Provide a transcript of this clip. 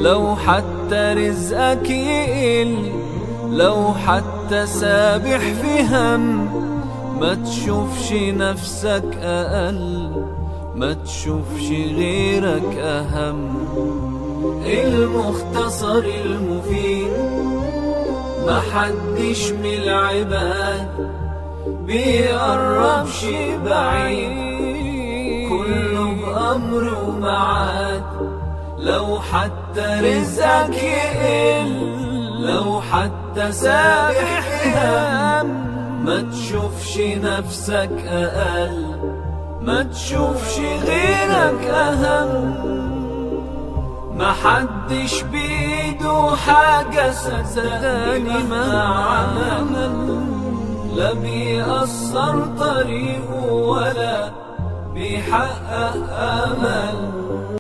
لو حتى رزقك يقل، لو حتى سابح في هم، ما تشوفش نفسك أقل، ما تشوفش غيرك أهم. المختصر المفيد محدش من العباد بيقربش بعيد، كله بأمر ومعاد. لو حتى رزقك يقل، لو حتى سابح في هم، ما تشوفش نفسك أقل، ما تشوفش غيرك أهم. محدش بيده حاجة صدقني ما عمل، لا بيأثر طريقه ولا بيحقق أمل.